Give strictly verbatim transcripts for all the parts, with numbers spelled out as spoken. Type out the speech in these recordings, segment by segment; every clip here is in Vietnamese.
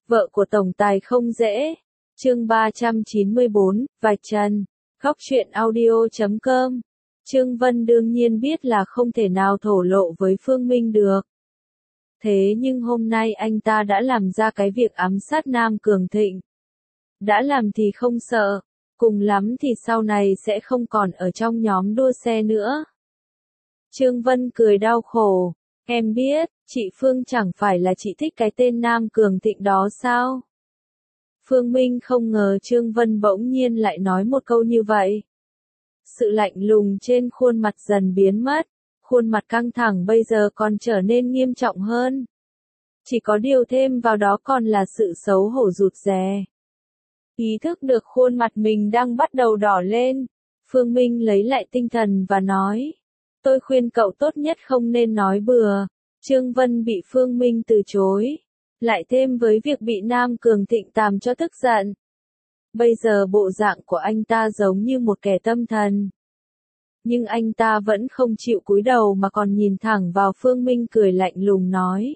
Vợ của tổng tài không dễ. Chương ba trăm chín mươi bốn, vạch trần. Góc truyện audio chấm com. Trương Vân đương nhiên biết là không thể nào thổ lộ với Phương Minh được. Thế nhưng hôm nay anh ta đã làm ra cái việc ám sát Nam Cường Thịnh. Đã làm thì không sợ, cùng lắm thì sau này sẽ không còn ở trong nhóm đua xe nữa. Trương Vân cười đau khổ, em biết, chị Phương chẳng phải là chị thích cái tên Nam Cường Thịnh đó sao? Phương Minh không ngờ Trương Vân bỗng nhiên lại nói một câu như vậy. Sự lạnh lùng trên khuôn mặt dần biến mất, khuôn mặt căng thẳng bây giờ còn trở nên nghiêm trọng hơn. Chỉ có điều thêm vào đó còn là sự xấu hổ rụt rè. Ý thức được khuôn mặt mình đang bắt đầu đỏ lên, Phương Minh lấy lại tinh thần và nói. Tôi khuyên cậu tốt nhất không nên nói bừa. Trương Vân bị Phương Minh từ chối. Lại thêm với việc bị Nam Cường Thịnh tàm cho tức giận. Bây giờ bộ dạng của anh ta giống như một kẻ tâm thần. Nhưng anh ta vẫn không chịu cúi đầu mà còn nhìn thẳng vào Phương Minh cười lạnh lùng nói.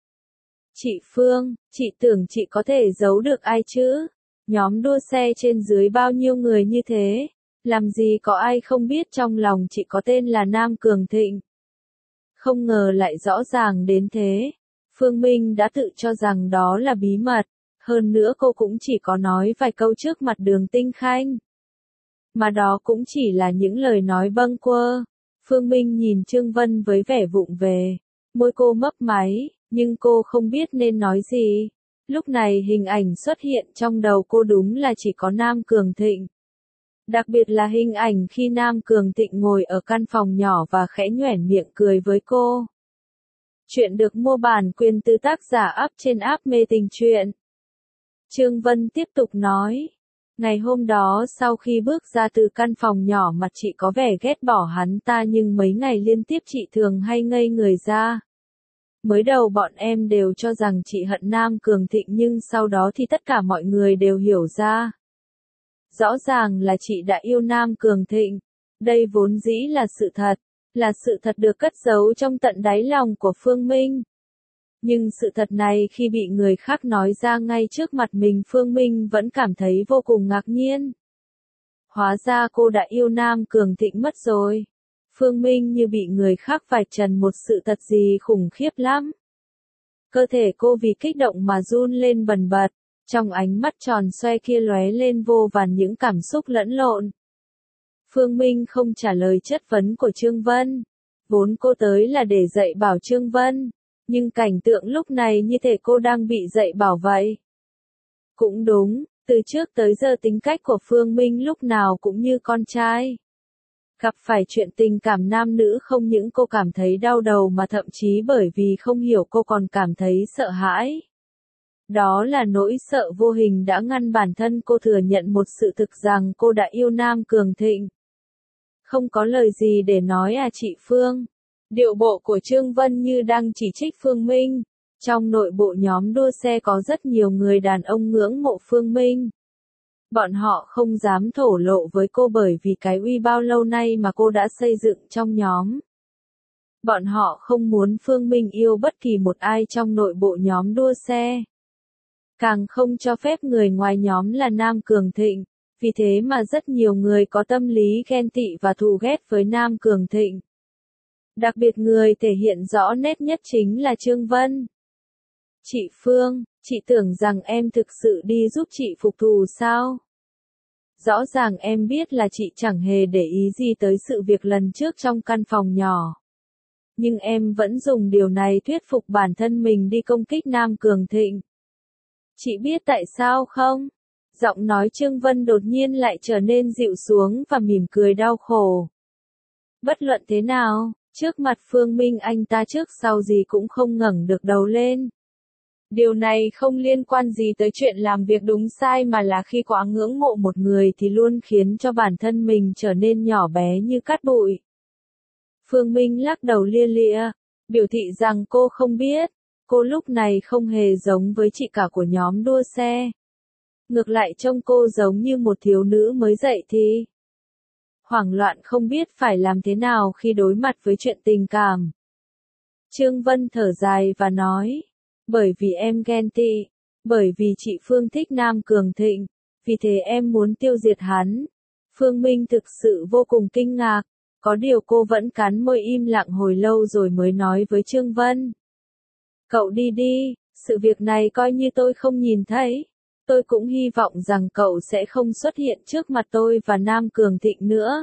Chị Phương, chị tưởng chị có thể giấu được ai chứ? Nhóm đua xe trên dưới bao nhiêu người như thế? Làm gì có ai không biết trong lòng chị có tên là Nam Cường Thịnh? Không ngờ lại rõ ràng đến thế. Phương Minh đã tự cho rằng đó là bí mật. Hơn nữa cô cũng chỉ có nói vài câu trước mặt Đường Tinh Khanh. Mà đó cũng chỉ là những lời nói bâng quơ. Phương Minh nhìn Trương Vân với vẻ vụng về. Môi cô mấp máy, nhưng cô không biết nên nói gì. Lúc này hình ảnh xuất hiện trong đầu cô đúng là chỉ có Nam Cường Thịnh. Đặc biệt là hình ảnh khi Nam Cường Thịnh ngồi ở căn phòng nhỏ và khẽ nhoẻn miệng cười với cô. Chuyện được mua bản quyền từ tác giả Up trên app Mê Tình Truyện. Trương Vân tiếp tục nói. Ngày hôm đó sau khi bước ra từ căn phòng nhỏ mặt chị có vẻ ghét bỏ hắn ta nhưng mấy ngày liên tiếp chị thường hay ngây người ra. Mới đầu bọn em đều cho rằng chị hận Nam Cường Thịnh nhưng sau đó thì tất cả mọi người đều hiểu ra. Rõ ràng là chị đã yêu Nam Cường Thịnh. Đây vốn dĩ là sự thật, là sự thật được cất giấu trong tận đáy lòng của Phương Minh. Nhưng sự thật này khi bị người khác nói ra ngay trước mặt mình Phương Minh vẫn cảm thấy vô cùng ngạc nhiên. Hóa ra cô đã yêu Nam Cường Thịnh mất rồi. Phương Minh như bị người khác vạch trần một sự thật gì khủng khiếp lắm. Cơ thể cô vì kích động mà run lên bần bật, trong ánh mắt tròn xoe kia lóe lên vô vàn những cảm xúc lẫn lộn. Phương Minh không trả lời chất vấn của Trương Vân. Vốn cô tới là để dạy bảo Trương Vân, nhưng cảnh tượng lúc này như thể cô đang bị dạy bảo vậy. Cũng đúng, từ trước tới giờ tính cách của Phương Minh lúc nào cũng như con trai. Gặp phải chuyện tình cảm nam nữ không những cô cảm thấy đau đầu mà thậm chí bởi vì không hiểu cô còn cảm thấy sợ hãi. Đó là nỗi sợ vô hình đã ngăn bản thân cô thừa nhận một sự thực rằng cô đã yêu Nam Cường Thịnh. Không có lời gì để nói à chị Phương. Điệu bộ của Trương Vân như đang chỉ trích Phương Minh. Trong nội bộ nhóm đua xe có rất nhiều người đàn ông ngưỡng mộ Phương Minh. Bọn họ không dám thổ lộ với cô bởi vì cái uy bao lâu nay mà cô đã xây dựng trong nhóm. Bọn họ không muốn Phương Minh yêu bất kỳ một ai trong nội bộ nhóm đua xe. Càng không cho phép người ngoài nhóm là Nam Cường Thịnh. Vì thế mà rất nhiều người có tâm lý ghen tị và thù ghét với Nam Cường Thịnh. Đặc biệt người thể hiện rõ nét nhất chính là Trương Vân. Chị Phương, chị tưởng rằng em thực sự đi giúp chị phục thù sao? Rõ ràng em biết là chị chẳng hề để ý gì tới sự việc lần trước trong căn phòng nhỏ. Nhưng em vẫn dùng điều này thuyết phục bản thân mình đi công kích Nam Cường Thịnh. Chị biết tại sao không? Giọng nói Trương Vân đột nhiên lại trở nên dịu xuống và mỉm cười đau khổ. Bất luận thế nào, trước mặt Phương Minh anh ta trước sau gì cũng không ngẩng được đầu lên. Điều này không liên quan gì tới chuyện làm việc đúng sai mà là khi quá ngưỡng mộ một người thì luôn khiến cho bản thân mình trở nên nhỏ bé như cát bụi. Phương Minh lắc đầu lia lịa, biểu thị rằng cô không biết, cô lúc này không hề giống với chị cả của nhóm đua xe. Ngược lại trông cô giống như một thiếu nữ mới dậy thì. Hoảng loạn không biết phải làm thế nào khi đối mặt với chuyện tình cảm. Trương Vân thở dài và nói, bởi vì em ghen tị. Bởi vì chị Phương thích Nam Cường Thịnh, vì thế em muốn tiêu diệt hắn. Phương Minh thực sự vô cùng kinh ngạc, có điều cô vẫn cắn môi im lặng hồi lâu rồi mới nói với Trương Vân. Cậu đi đi, sự việc này coi như tôi không nhìn thấy. Tôi cũng hy vọng rằng cậu sẽ không xuất hiện trước mặt tôi và Nam Cường Thịnh nữa.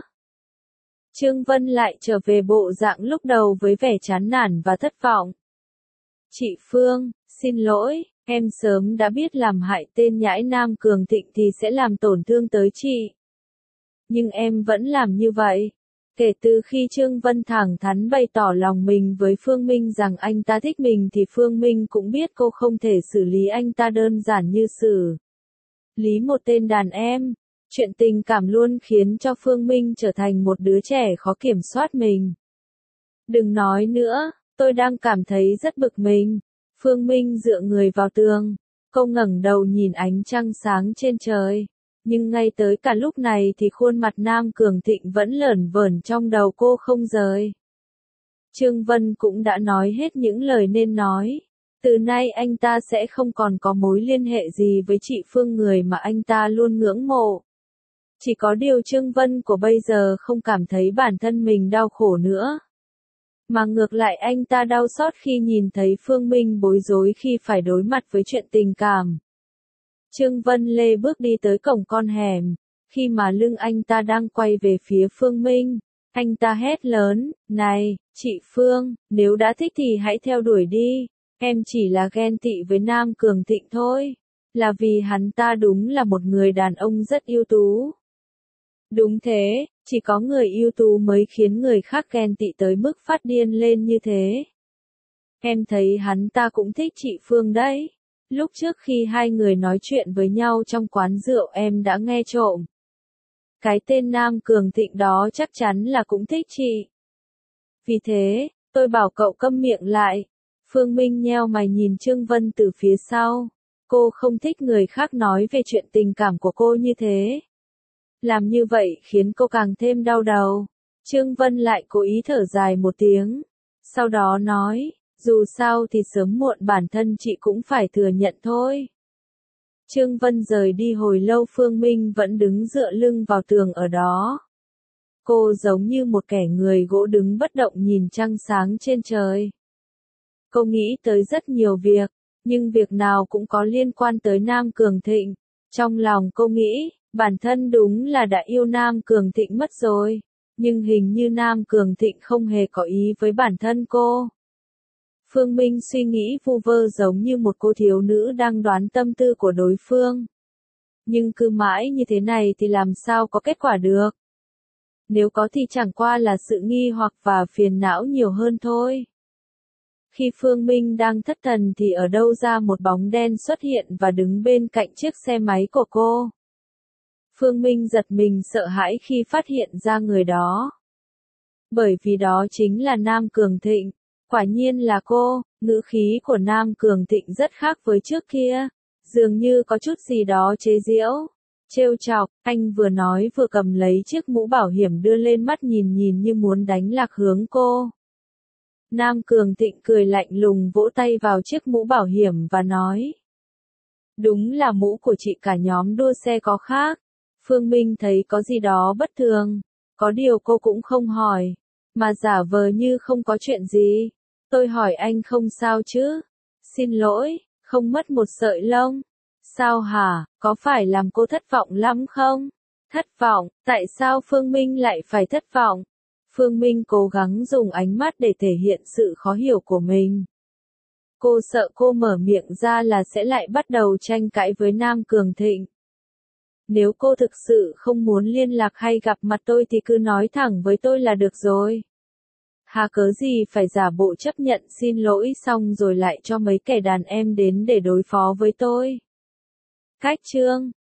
Trương Vân lại trở về bộ dạng lúc đầu với vẻ chán nản và thất vọng. Chị Phương, xin lỗi, em sớm đã biết làm hại tên nhãi Nam Cường Thịnh thì sẽ làm tổn thương tới chị. Nhưng em vẫn làm như vậy. Kể từ khi Trương Vân thẳng thắn bày tỏ lòng mình với Phương Minh rằng anh ta thích mình thì Phương Minh cũng biết cô không thể xử lý anh ta đơn giản như xử lý một tên đàn em. Chuyện tình cảm luôn khiến cho Phương Minh trở thành một đứa trẻ khó kiểm soát mình. Đừng nói nữa, tôi đang cảm thấy rất bực mình. Phương Minh dựa người vào tường, cô ngẩng đầu nhìn ánh trăng sáng trên trời. Nhưng ngay tới cả lúc này thì khuôn mặt Nam Cường Thịnh vẫn lởn vởn trong đầu cô không rời. Trương Vân cũng đã nói hết những lời nên nói. Từ nay anh ta sẽ không còn có mối liên hệ gì với chị Phương, người mà anh ta luôn ngưỡng mộ. Chỉ có điều Trương Vân của bây giờ không cảm thấy bản thân mình đau khổ nữa. Mà ngược lại anh ta đau xót khi nhìn thấy Phương Minh bối rối khi phải đối mặt với chuyện tình cảm. Trương Vân lê bước đi tới cổng con hẻm, khi mà lưng anh ta đang quay về phía Phương Minh, anh ta hét lớn, này, chị Phương, nếu đã thích thì hãy theo đuổi đi, em chỉ là ghen tị với Nam Cường Thịnh thôi, là vì hắn ta đúng là một người đàn ông rất ưu tú. Đúng thế, chỉ có người ưu tú mới khiến người khác ghen tị tới mức phát điên lên như thế. Em thấy hắn ta cũng thích chị Phương đấy. Lúc trước khi hai người nói chuyện với nhau trong quán rượu em đã nghe trộm. Cái tên Nam Cường Thịnh đó chắc chắn là cũng thích chị. Vì thế, tôi bảo cậu câm miệng lại. Phương Minh nheo mày nhìn Trương Vân từ phía sau. Cô không thích người khác nói về chuyện tình cảm của cô như thế. Làm như vậy khiến cô càng thêm đau đầu. Trương Vân lại cố ý thở dài một tiếng. Sau đó nói, dù sao thì sớm muộn bản thân chị cũng phải thừa nhận thôi. Trương Vân rời đi hồi lâu, Phương Minh vẫn đứng dựa lưng vào tường ở đó. Cô giống như một kẻ người gỗ đứng bất động nhìn trăng sáng trên trời. Cô nghĩ tới rất nhiều việc, nhưng việc nào cũng có liên quan tới Nam Cường Thịnh. Trong lòng cô nghĩ, bản thân đúng là đã yêu Nam Cường Thịnh mất rồi, nhưng hình như Nam Cường Thịnh không hề có ý với bản thân cô. Phương Minh suy nghĩ vu vơ giống như một cô thiếu nữ đang đoán tâm tư của đối phương. Nhưng cứ mãi như thế này thì làm sao có kết quả được. Nếu có thì chẳng qua là sự nghi hoặc và phiền não nhiều hơn thôi. Khi Phương Minh đang thất thần thì ở đâu ra một bóng đen xuất hiện và đứng bên cạnh chiếc xe máy của cô. Phương Minh giật mình sợ hãi khi phát hiện ra người đó. Bởi vì đó chính là Nam Cường Thịnh. Quả nhiên là cô, ngữ khí của Nam Cường Thịnh rất khác với trước kia, dường như có chút gì đó chế giễu, trêu chọc, anh vừa nói vừa cầm lấy chiếc mũ bảo hiểm đưa lên mắt nhìn nhìn như muốn đánh lạc hướng cô. Nam Cường Thịnh cười lạnh lùng vỗ tay vào chiếc mũ bảo hiểm và nói. Đúng là mũ của chị, cả nhóm đua xe có khác. Phương Minh thấy có gì đó bất thường, có điều cô cũng không hỏi, mà giả vờ như không có chuyện gì. Tôi hỏi anh không sao chứ? Xin lỗi, không mất một sợi lông. Sao hả, có phải làm cô thất vọng lắm không? Thất vọng, tại sao Phương Minh lại phải thất vọng? Phương Minh cố gắng dùng ánh mắt để thể hiện sự khó hiểu của mình. Cô sợ cô mở miệng ra là sẽ lại bắt đầu tranh cãi với Nam Cường Thịnh. Nếu cô thực sự không muốn liên lạc hay gặp mặt tôi thì cứ nói thẳng với tôi là được rồi. Hà cớ gì phải giả bộ chấp nhận xin lỗi xong rồi lại cho mấy kẻ đàn em đến để đối phó với tôi. Cách chương